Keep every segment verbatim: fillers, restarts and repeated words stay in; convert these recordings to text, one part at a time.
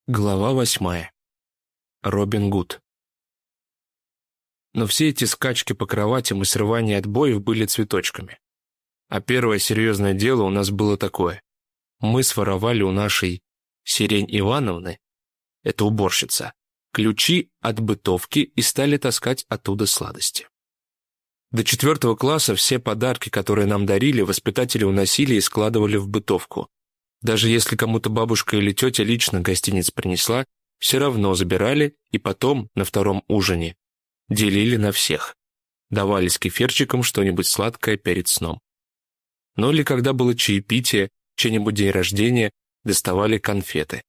Глава восьмая. Робин Гуд. Но все эти скачки по кроватям и срывания отбоев были цветочками. А первое серьезное дело у нас было такое. Мы своровали у нашей Сирень Ивановны, это уборщица, ключи от бытовки и стали таскать оттуда сладости. До четвертого класса все подарки, которые нам дарили, воспитатели уносили и складывали в бытовку. Даже если кому-то бабушка или тетя лично гостиниц принесла, все равно забирали и потом, на втором ужине, делили на всех. Давали с кефирчиком что-нибудь сладкое перед сном. Ну или когда было чаепитие, чей-нибудь день рождения, доставали конфеты.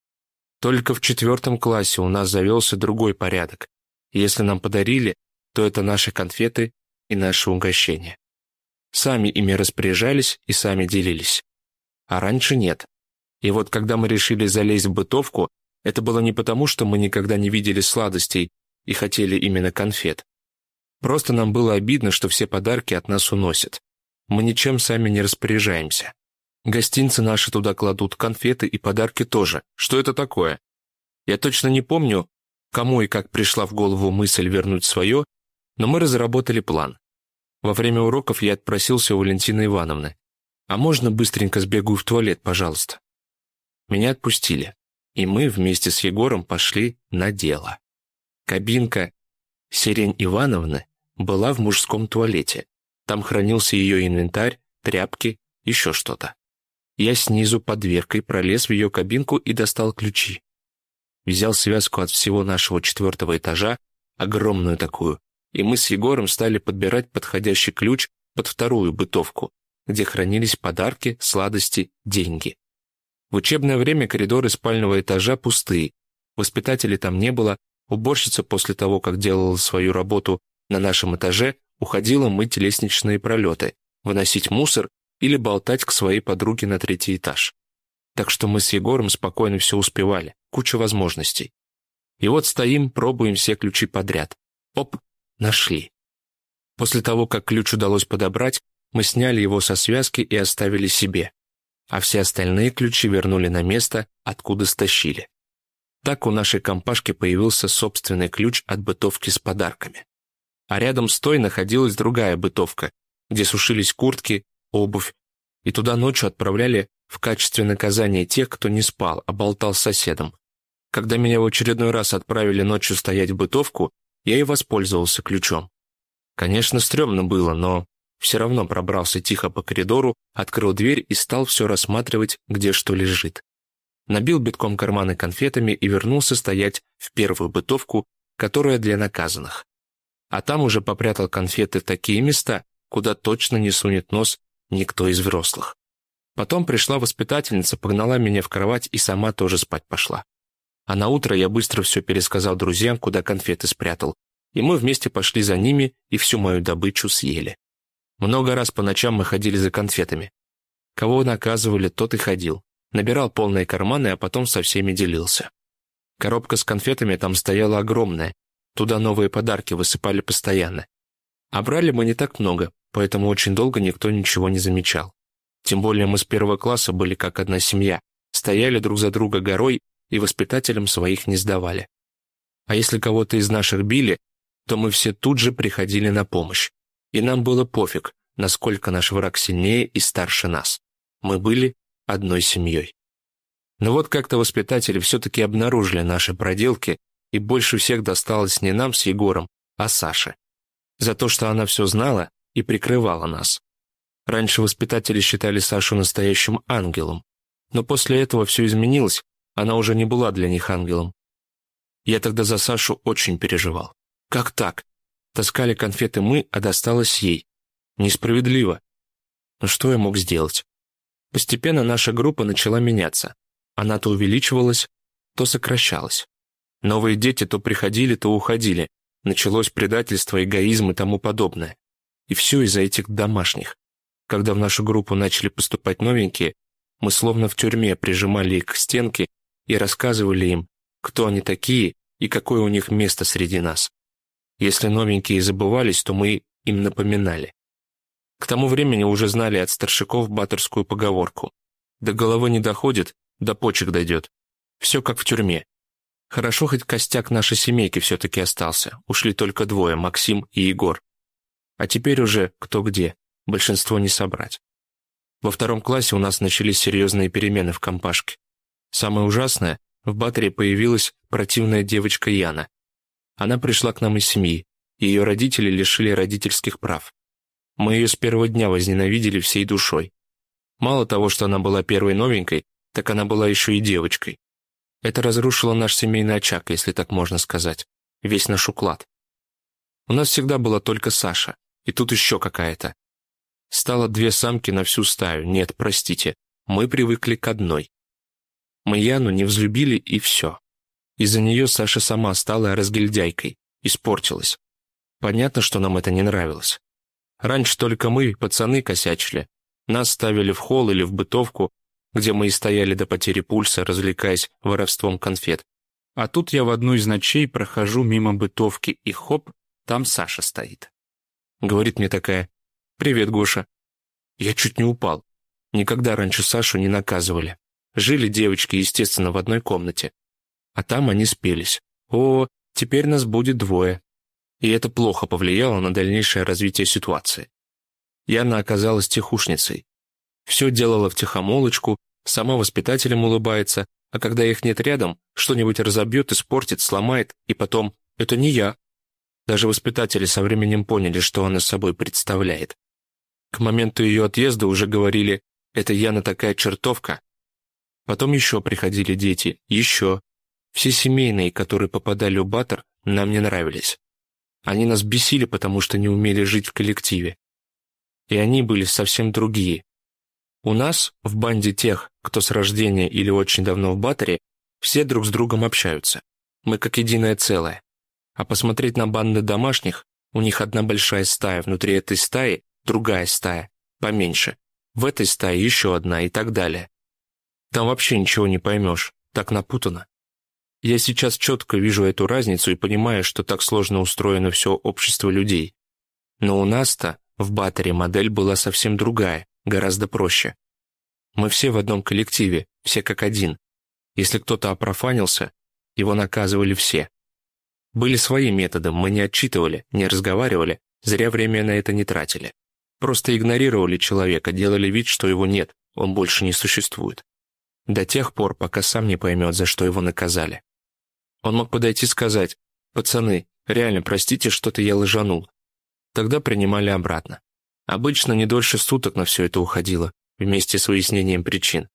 Только в четвертом классе у нас завелся другой порядок. Если нам подарили, то это наши конфеты и наши угощения. Сами ими распоряжались и сами делились. А раньше нет. И вот когда мы решили залезть в бытовку, это было не потому, что мы никогда не видели сладостей и хотели именно конфет. Просто нам было обидно, что все подарки от нас уносят. Мы ничем сами не распоряжаемся. Гостинцы наши туда кладут, конфеты и подарки тоже. Что это такое? Я точно не помню, кому и как пришла в голову мысль вернуть свое, но мы разработали план. Во время уроков я отпросился у Валентины Ивановны. «А можно быстренько сбегаю в туалет, пожалуйста?» Меня отпустили, и мы вместе с Егором пошли на дело. Кабинка Сирень Ивановны была в мужском туалете. Там хранился ее инвентарь, тряпки, еще что-то. Я снизу под дверкой пролез в ее кабинку и достал ключи. Взял связку от всего нашего четвертого этажа, огромную такую, и мы с Егором стали подбирать подходящий ключ под вторую бытовку, где хранились подарки, сладости, деньги. В учебное время коридоры спального этажа пустые, воспитателей там не было, уборщица после того, как делала свою работу на нашем этаже, уходила мыть лестничные пролеты, выносить мусор или болтать к своей подруге на третий этаж. Так что мы с Егором спокойно все успевали, куча возможностей. И вот стоим, пробуем все ключи подряд. Оп, нашли. После того, как ключ удалось подобрать, мы сняли его со связки и оставили себе, а все остальные ключи вернули на место, откуда стащили. Так у нашей компашки появился собственный ключ от бытовки с подарками. А рядом с той находилась другая бытовка, где сушились куртки, обувь, и туда ночью отправляли в качестве наказания тех, кто не спал, а болтал с соседом. Когда меня в очередной раз отправили ночью стоять в бытовку, я и воспользовался ключом. Конечно, стрёмно было, но все равно пробрался тихо по коридору, открыл дверь и стал все рассматривать, где что лежит. Набил битком карманы конфетами и вернулся стоять в первую бытовку, которая для наказанных. А там уже попрятал конфеты в такие места, куда точно не сунет нос никто из взрослых. Потом пришла воспитательница, погнала меня в кровать и сама тоже спать пошла. А на утро я быстро все пересказал друзьям, куда конфеты спрятал, и мы вместе пошли за ними и всю мою добычу съели. Много раз по ночам мы ходили за конфетами. Кого наказывали, тот и ходил. Набирал полные карманы, а потом со всеми делился. Коробка с конфетами там стояла огромная. Туда новые подарки высыпали постоянно. А брали мы не так много, поэтому очень долго никто ничего не замечал. Тем более мы с первого класса были как одна семья. Стояли друг за друга горой и воспитателям своих не сдавали. А если кого-то из наших били, то мы все тут же приходили на помощь. И нам было пофиг, насколько наш враг сильнее и старше нас. Мы были одной семьей. Но вот как-то воспитатели все-таки обнаружили наши проделки, и больше всех досталось не нам с Егором, а Саше. За то, что она все знала и прикрывала нас. Раньше воспитатели считали Сашу настоящим ангелом, но после этого все изменилось, она уже не была для них ангелом. Я тогда за Сашу очень переживал. Как так? Таскали конфеты мы, а досталось ей. Несправедливо. Но что я мог сделать? Постепенно наша группа начала меняться. Она то увеличивалась, то сокращалась. Новые дети то приходили, то уходили. Началось предательство, эгоизм и тому подобное. И все из-за этих домашних. Когда в нашу группу начали поступать новенькие, мы словно в тюрьме прижимали их к стенке и рассказывали им, кто они такие и какое у них место среди нас. Если новенькие забывались, то мы им напоминали. К тому времени уже знали от старшаков баттерскую поговорку: «До головы не доходит, до почек дойдет». Все как в тюрьме. Хорошо, хоть костяк нашей семейки все-таки остался. Ушли только двое, Максим и Егор. А теперь уже кто где, большинство не собрать. Во втором классе у нас начались серьезные перемены в компашке. Самое ужасное, в батаре появилась противная девочка Яна. Она пришла к нам из семьи, и ее родители лишили родительских прав. Мы ее с первого дня возненавидели всей душой. Мало того, что она была первой новенькой, так она была еще и девочкой. Это разрушило наш семейный очаг, если так можно сказать, весь наш уклад. У нас всегда была только Саша, и тут еще какая-то. Стало две самки на всю стаю, нет, простите, мы привыкли к одной. Мы Яну не взлюбили, и все. Из-за нее Саша сама стала разгильдяйкой, испортилась. Понятно, что нам это не нравилось. Раньше только мы, пацаны, косячили. Нас ставили в холл или в бытовку, где мы и стояли до потери пульса, развлекаясь воровством конфет. А тут я в одну из ночей прохожу мимо бытовки, и хоп, там Саша стоит. Говорит мне такая: «Привет, Гоша». Я чуть не упал. Никогда раньше Сашу не наказывали. Жили девочки, естественно, в одной комнате. А там они спелись. О, теперь нас будет двое. И это плохо повлияло на дальнейшее развитие ситуации. Яна оказалась тихушницей. Все делала втихомолочку, сама воспитателям улыбается, а когда их нет рядом, что-нибудь разобьет, испортит, сломает, и потом «это не я». Даже воспитатели со временем поняли, что она собой представляет. К моменту ее отъезда уже говорили «это Яна такая чертовка». Потом еще приходили дети, еще. Все семейные, которые попадали в Батор, нам не нравились. Они нас бесили, потому что не умели жить в коллективе. И они были совсем другие. У нас, в банде тех, кто с рождения или очень давно в Баторе, все друг с другом общаются. Мы как единое целое. А посмотреть на банды домашних, у них одна большая стая, внутри этой стаи другая стая, поменьше. В этой стае еще одна и так далее. Там вообще ничего не поймешь, так напутано. Я сейчас четко вижу эту разницу и понимаю, что так сложно устроено все общество людей. Но у нас-то в Баторе модель была совсем другая, гораздо проще. Мы все в одном коллективе, все как один. Если кто-то опрофанился, его наказывали все. Были свои методы, мы не отчитывали, не разговаривали, зря время на это не тратили. Просто игнорировали человека, делали вид, что его нет, он больше не существует. До тех пор, пока сам не поймет, за что его наказали. Он мог подойти и сказать: «Пацаны, реально, простите, что-то я лажанул». Тогда принимали обратно. Обычно не дольше суток на все это уходило, вместе с выяснением причин.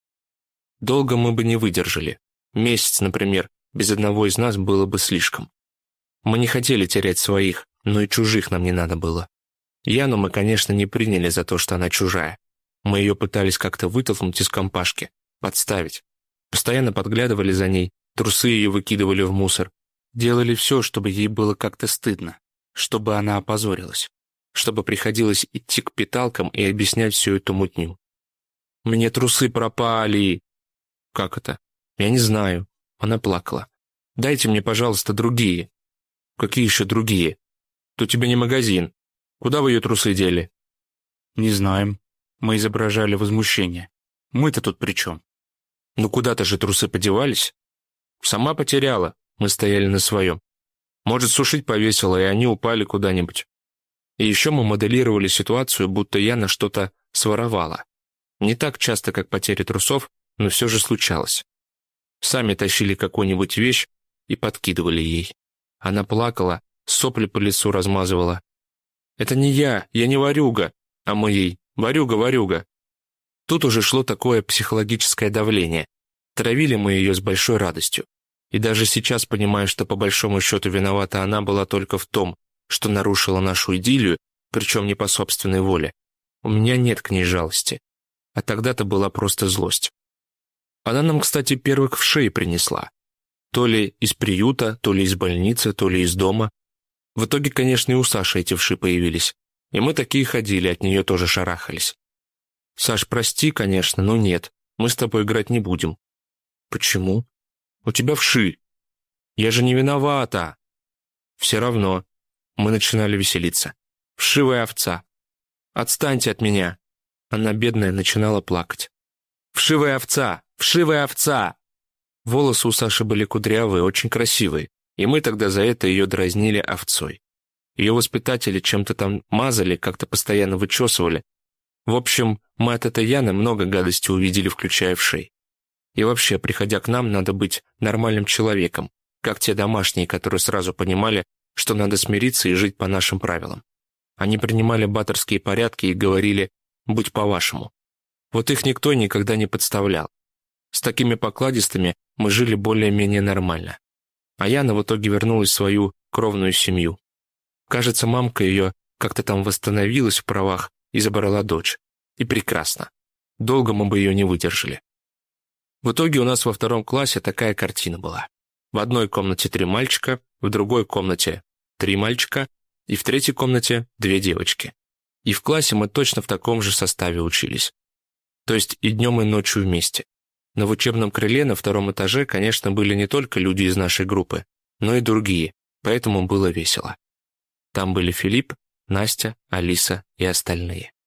Долго мы бы не выдержали. Месяц, например, без одного из нас было бы слишком. Мы не хотели терять своих, но и чужих нам не надо было. Яну мы, конечно, не приняли за то, что она чужая. Мы ее пытались как-то вытолкнуть из компашки, подставить. Постоянно подглядывали за ней, трусы ее выкидывали в мусор. Делали все, чтобы ей было как-то стыдно, чтобы она опозорилась, чтобы приходилось идти к питалкам и объяснять всю эту мутню. «Мне трусы пропали!» «Как это?» «Я не знаю». Она плакала. «Дайте мне, пожалуйста, другие». «Какие еще другие? Тут тебе не магазин. Куда вы ее трусы дели?» «Не знаем». Мы изображали возмущение. «Мы-то тут при чем?» «Ну куда-то же трусы подевались?» «Сама потеряла». Мы стояли на своем. «Может, сушить повесила, и они упали куда-нибудь». И еще мы моделировали ситуацию, будто Яна что-то своровала. Не так часто, как потеря трусов, но все же случалось. Сами тащили какую-нибудь вещь и подкидывали ей. Она плакала, сопли по лицу размазывала. «Это не я, я не ворюга», а мы ей: «Ворюга, ворюга». Тут уже шло такое психологическое давление. Травили мы ее с большой радостью. И даже сейчас понимаю, что по большому счету виновата она была только в том, что нарушила нашу идиллию, причем не по собственной воле. У меня нет к ней жалости. А тогда-то была просто злость. Она нам, кстати, первых в шее принесла. То ли из приюта, то ли из больницы, то ли из дома. В итоге, конечно, и у Саши эти вши появились. И мы такие ходили, от нее тоже шарахались. «Саш, прости, конечно, но нет, мы с тобой играть не будем». «Почему?» «У тебя вши». «Я же не виновата». «Все равно». Мы начинали веселиться. «Вшивая овца». «Отстаньте от меня». Она, бедная, начинала плакать. «Вшивая овца! Вшивая овца!» Волосы у Саши были кудрявые, очень красивые, и мы тогда за это ее дразнили овцой. Ее воспитатели чем-то там мазали, как-то постоянно вычесывали. В общем, мы от этой Яны много гадости увидели, включая вшей. И вообще, приходя к нам, надо быть нормальным человеком, как те домашние, которые сразу понимали, что надо смириться и жить по нашим правилам. Они принимали баторские порядки и говорили «будь по-вашему». Вот их никто никогда не подставлял. С такими покладистыми мы жили более-менее нормально. А Яна в итоге вернулась в свою кровную семью. Кажется, мамка ее как-то там восстановилась в правах и забрала дочь. И прекрасно. Долго мы бы ее не выдержали. В итоге у нас во втором классе такая картина была. В одной комнате три мальчика, в другой комнате три мальчика и в третьей комнате две девочки. И в классе мы точно в таком же составе учились. То есть и днем, и ночью вместе. Но в учебном крыле на втором этаже, конечно, были не только люди из нашей группы, но и другие, поэтому было весело. Там были Филипп, Настя, Алиса и остальные.